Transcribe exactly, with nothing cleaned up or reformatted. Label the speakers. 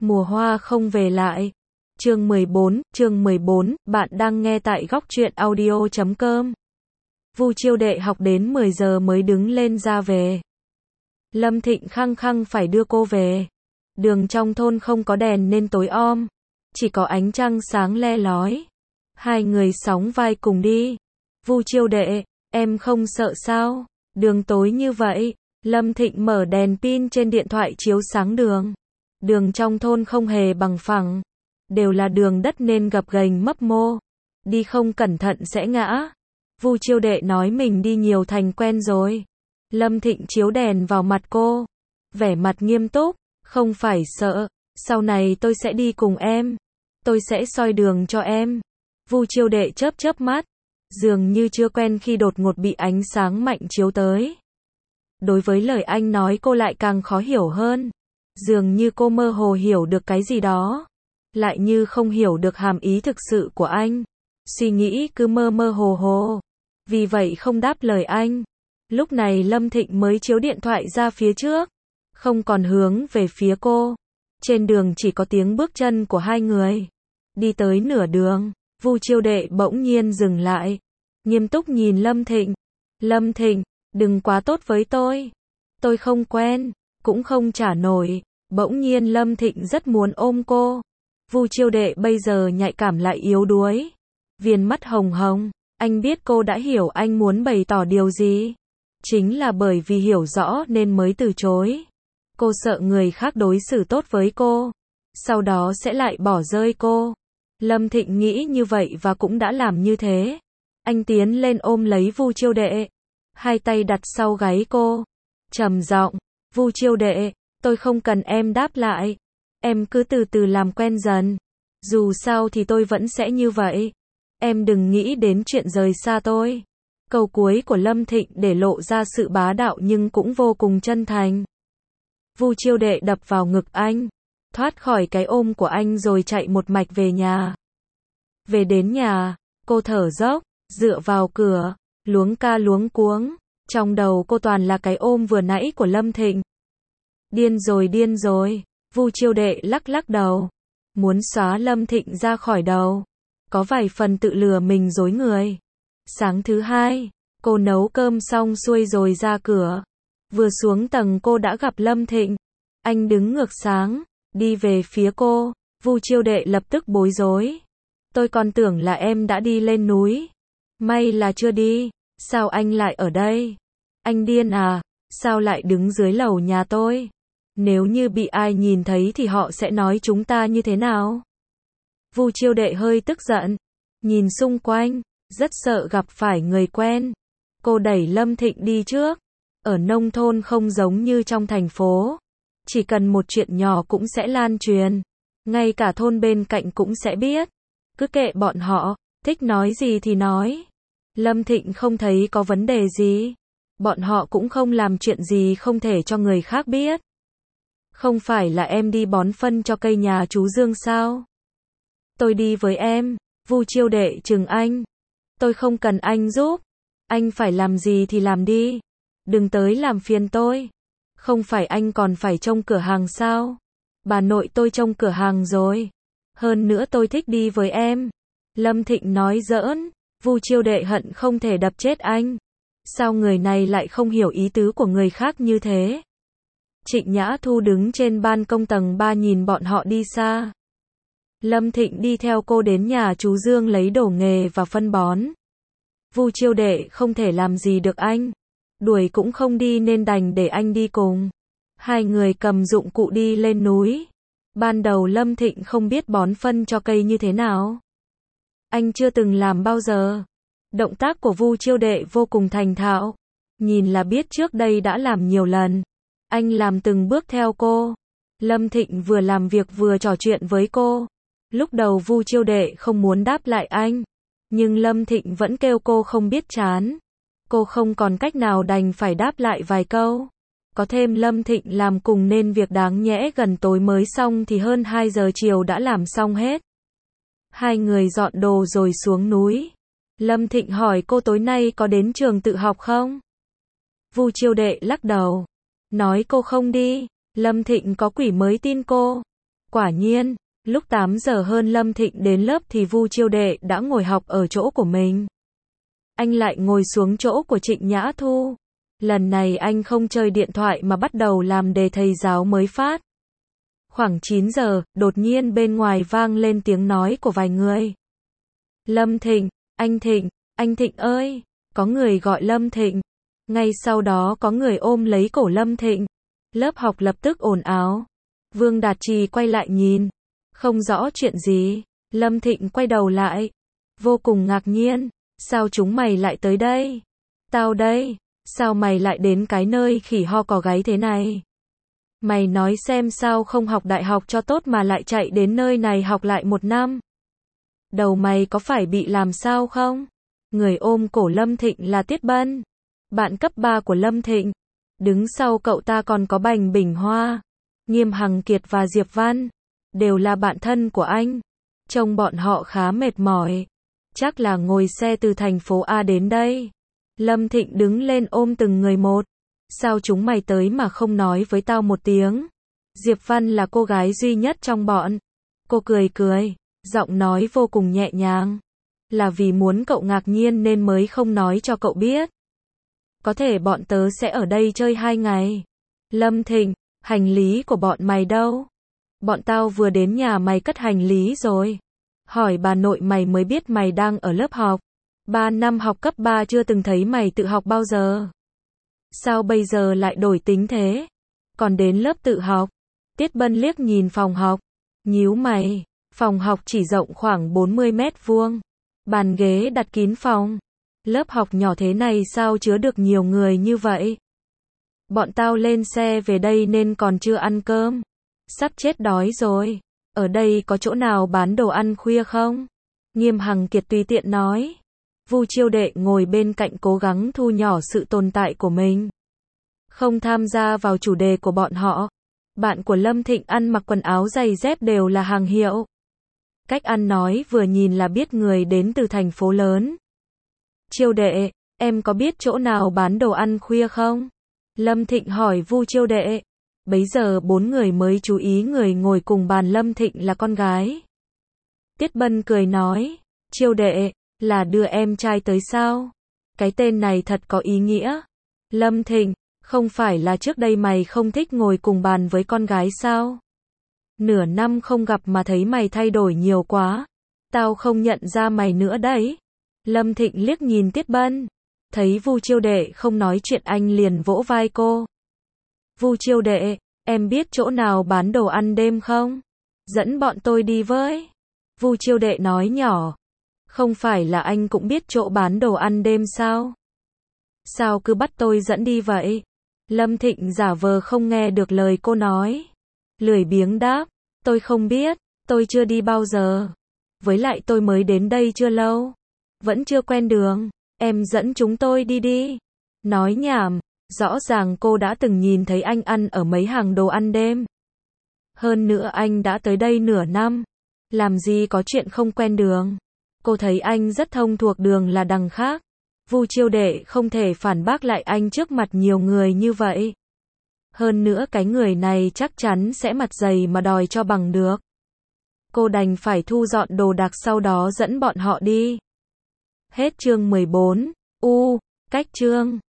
Speaker 1: Mùa hoa không về lại. Chương mười bốn, chương mười bốn, bạn đang nghe tại góc truyện audio chấm com. Vu Chiêu Đệ học đến mười giờ mới đứng lên ra về. Lâm Thịnh khăng khăng phải đưa cô về. Đường trong thôn không có đèn nên tối om, chỉ có ánh trăng sáng le lói. Hai người sóng vai cùng đi. Vu Chiêu Đệ, em không sợ sao? Đường tối như vậy. Lâm Thịnh mở đèn pin trên điện thoại chiếu sáng đường. Đường trong thôn không hề bằng phẳng, đều là đường đất nên gập ghềnh mấp mô, đi không cẩn thận sẽ ngã. Vu Chiêu Đệ nói mình đi nhiều thành quen rồi. Lâm Thịnh chiếu đèn vào mặt cô, vẻ mặt nghiêm túc, không phải sợ, sau này tôi sẽ đi cùng em, tôi sẽ soi đường cho em. Vu Chiêu Đệ chớp chớp mắt, dường như chưa quen khi đột ngột bị ánh sáng mạnh chiếu tới. Đối với lời anh nói cô lại càng khó hiểu hơn. Dường như cô mơ hồ hiểu được cái gì đó, lại như không hiểu được hàm ý thực sự của anh. Suy nghĩ cứ mơ mơ hồ hồ, vì vậy không đáp lời anh. Lúc này Lâm Thịnh mới chiếu điện thoại ra phía trước, không còn hướng về phía cô. Trên đường chỉ có tiếng bước chân của hai người. Đi tới nửa đường, Vu Chiêu Đệ bỗng nhiên dừng lại, nghiêm túc nhìn Lâm Thịnh. Lâm Thịnh, đừng quá tốt với tôi. Tôi không quen, cũng không trả nổi. Bỗng nhiên Lâm Thịnh rất muốn ôm cô. Vu Chiêu Đệ bây giờ nhạy cảm lại yếu đuối, viền mắt hồng hồng. Anh biết cô đã hiểu anh muốn bày tỏ điều gì. Chính là bởi vì hiểu rõ nên mới từ chối. Cô sợ người khác đối xử tốt với cô, sau đó sẽ lại bỏ rơi cô. Lâm Thịnh nghĩ như vậy và cũng đã làm như thế. Anh tiến lên ôm lấy Vu Chiêu Đệ, hai tay đặt sau gáy cô, trầm giọng, Vu Chiêu Đệ, tôi không cần em đáp lại. Em cứ từ từ làm quen dần. Dù sao thì tôi vẫn sẽ như vậy. Em đừng nghĩ đến chuyện rời xa tôi. Câu cuối của Lâm Thịnh để lộ ra sự bá đạo nhưng cũng vô cùng chân thành. Vu Chiêu Đệ đập vào ngực anh, thoát khỏi cái ôm của anh rồi chạy một mạch về nhà. Về đến nhà, cô thở dốc, dựa vào cửa, luống ca luống cuống. Trong đầu cô toàn là cái ôm vừa nãy của Lâm Thịnh. Điên rồi điên rồi. Vu Chiêu Đệ lắc lắc đầu, muốn xóa Lâm Thịnh ra khỏi đầu. Có vài phần tự lừa mình dối người. Sáng thứ hai, cô nấu cơm xong xuôi rồi ra cửa. Vừa xuống tầng cô đã gặp Lâm Thịnh. Anh đứng ngược sáng, đi về phía cô. Vu Chiêu Đệ lập tức bối rối. Tôi còn tưởng là em đã đi lên núi. May là chưa đi. Sao anh lại ở đây? Anh điên à? Sao lại đứng dưới lầu nhà tôi? Nếu như bị ai nhìn thấy thì họ sẽ nói chúng ta như thế nào? Vu Chiêu Đệ hơi tức giận, nhìn xung quanh, rất sợ gặp phải người quen. Cô đẩy Lâm Thịnh đi trước. Ở nông thôn không giống như trong thành phố, chỉ cần một chuyện nhỏ cũng sẽ lan truyền, ngay cả thôn bên cạnh cũng sẽ biết. Cứ kệ bọn họ, thích nói gì thì nói. Lâm Thịnh không thấy có vấn đề gì. Bọn họ cũng không làm chuyện gì không thể cho người khác biết. Không phải là em đi bón phân cho cây nhà chú Dương sao? Tôi đi với em. Vu Chiêu Đệ trừng anh. Tôi không cần anh giúp. Anh phải làm gì thì làm đi. Đừng tới làm phiền tôi. Không phải anh còn phải trông cửa hàng sao? Bà nội tôi trông cửa hàng rồi. Hơn nữa tôi thích đi với em. Lâm Thịnh nói giỡn. Vu Chiêu Đệ hận không thể đập chết anh. Sao người này lại không hiểu ý tứ của người khác như thế? Trịnh Nhã Thu đứng trên ban công tầng ba nhìn bọn họ đi xa. Lâm Thịnh đi theo cô đến nhà chú Dương lấy đồ nghề và phân bón. Vu Chiêu Đệ không thể làm gì được anh. Đuổi cũng không đi nên đành để anh đi cùng. Hai người cầm dụng cụ đi lên núi. Ban đầu Lâm Thịnh không biết bón phân cho cây như thế nào. Anh chưa từng làm bao giờ. Động tác của Vu Chiêu Đệ vô cùng thành thạo. Nhìn là biết trước đây đã làm nhiều lần. Anh làm từng bước theo cô. Lâm Thịnh vừa làm việc vừa trò chuyện với cô. Lúc đầu Vu Chiêu Đệ không muốn đáp lại anh, nhưng Lâm Thịnh vẫn kêu cô không biết chán. Cô không còn cách nào đành phải đáp lại vài câu. Có thêm Lâm Thịnh làm cùng nên việc đáng nhẽ gần tối mới xong thì hơn hai giờ chiều đã làm xong hết. Hai người dọn đồ rồi xuống núi. Lâm Thịnh hỏi cô tối nay có đến trường tự học không? Vu Chiêu Đệ lắc đầu, nói cô không đi. Lâm Thịnh có quỷ mới tin cô. Quả nhiên, lúc tám giờ hơn Lâm Thịnh đến lớp thì Vu Chiêu Đệ đã ngồi học ở chỗ của mình. Anh lại ngồi xuống chỗ của Trịnh Nhã Thu. Lần này anh không chơi điện thoại mà bắt đầu làm đề thầy giáo mới phát. Khoảng chín giờ, đột nhiên bên ngoài vang lên tiếng nói của vài người. Lâm Thịnh, anh Thịnh, anh Thịnh ơi, có người gọi Lâm Thịnh. Ngay sau đó có người ôm lấy cổ Lâm Thịnh. Lớp học lập tức ồn ào. Vương Đạt Trì quay lại nhìn. Không rõ chuyện gì. Lâm Thịnh quay đầu lại. Vô cùng ngạc nhiên. Sao chúng mày lại tới đây? Tao đây. Sao mày lại đến cái nơi khỉ ho cò gáy thế này? Mày nói xem sao không học đại học cho tốt mà lại chạy đến nơi này học lại một năm? Đầu mày có phải bị làm sao không? Người ôm cổ Lâm Thịnh là Tiết Bân, bạn cấp ba của Lâm Thịnh. Đứng sau cậu ta còn có Bành Bình Hoa, Nghiêm Hằng Kiệt và Diệp Văn, đều là bạn thân của anh. Trông bọn họ khá mệt mỏi, chắc là ngồi xe từ thành phố A đến đây. Lâm Thịnh đứng lên ôm từng người một. Sao chúng mày tới mà không nói với tao một tiếng? Diệp Văn là cô gái duy nhất trong bọn. Cô cười cười, giọng nói vô cùng nhẹ nhàng. Là vì muốn cậu ngạc nhiên nên mới không nói cho cậu biết. Có thể bọn tớ sẽ ở đây chơi hai ngày. Lâm Thịnh, hành lý của bọn mày đâu? Bọn tao vừa đến nhà mày cất hành lý rồi. Hỏi bà nội mày mới biết mày đang ở lớp học. Ba năm học cấp ba chưa từng thấy mày tự học bao giờ. Sao bây giờ lại đổi tính thế? Còn đến lớp tự học. Tiết Bân liếc nhìn phòng học. Nhíu mày. Phòng học chỉ rộng khoảng bốn mươi mét vuông. Bàn ghế đặt kín phòng. Lớp học nhỏ thế này sao chứa được nhiều người như vậy? Bọn tao lên xe về đây nên còn chưa ăn cơm. Sắp chết đói rồi. Ở đây có chỗ nào bán đồ ăn khuya không? Nghiêm Hằng Kiệt tùy tiện nói. Vu Chiêu Đệ ngồi bên cạnh cố gắng thu nhỏ sự tồn tại của mình. Không tham gia vào chủ đề của bọn họ. Bạn của Lâm Thịnh ăn mặc quần áo giày dép đều là hàng hiệu. Cách ăn nói vừa nhìn là biết người đến từ thành phố lớn. Chiêu Đệ, em có biết chỗ nào bán đồ ăn khuya không? Lâm Thịnh hỏi Vu Chiêu Đệ. Bấy giờ bốn người mới chú ý người ngồi cùng bàn Lâm Thịnh là con gái. Tiết Bân cười nói. Chiêu Đệ, là đưa em trai tới sao? Cái tên này thật có ý nghĩa. Lâm Thịnh, không phải là trước đây mày không thích ngồi cùng bàn với con gái sao? Nửa năm không gặp mà thấy mày thay đổi nhiều quá. Tao không nhận ra mày nữa đấy. Lâm Thịnh liếc nhìn Tiết Bân. Thấy Vu Chiêu Đệ không nói chuyện anh liền vỗ vai cô. Vu Chiêu Đệ, em biết chỗ nào bán đồ ăn đêm không? Dẫn bọn tôi đi với. Vu Chiêu Đệ nói nhỏ. Không phải là anh cũng biết chỗ bán đồ ăn đêm sao? Sao cứ bắt tôi dẫn đi vậy? Lâm Thịnh giả vờ không nghe được lời cô nói. Lười biếng đáp. Tôi không biết, tôi chưa đi bao giờ. Với lại tôi mới đến đây chưa lâu. Vẫn chưa quen đường. Em dẫn chúng tôi đi đi. Nói nhảm. Rõ ràng cô đã từng nhìn thấy anh ăn ở mấy hàng đồ ăn đêm. Hơn nữa anh đã tới đây nửa năm. Làm gì có chuyện không quen đường. Cô thấy anh rất thông thuộc đường là đằng khác. Vu Chiêu Đệ không thể phản bác lại anh trước mặt nhiều người như vậy. Hơn nữa cái người này chắc chắn sẽ mặt dày mà đòi cho bằng được. Cô đành phải thu dọn đồ đạc sau đó dẫn bọn họ đi. Hết chương mười bốn. U, cách chương.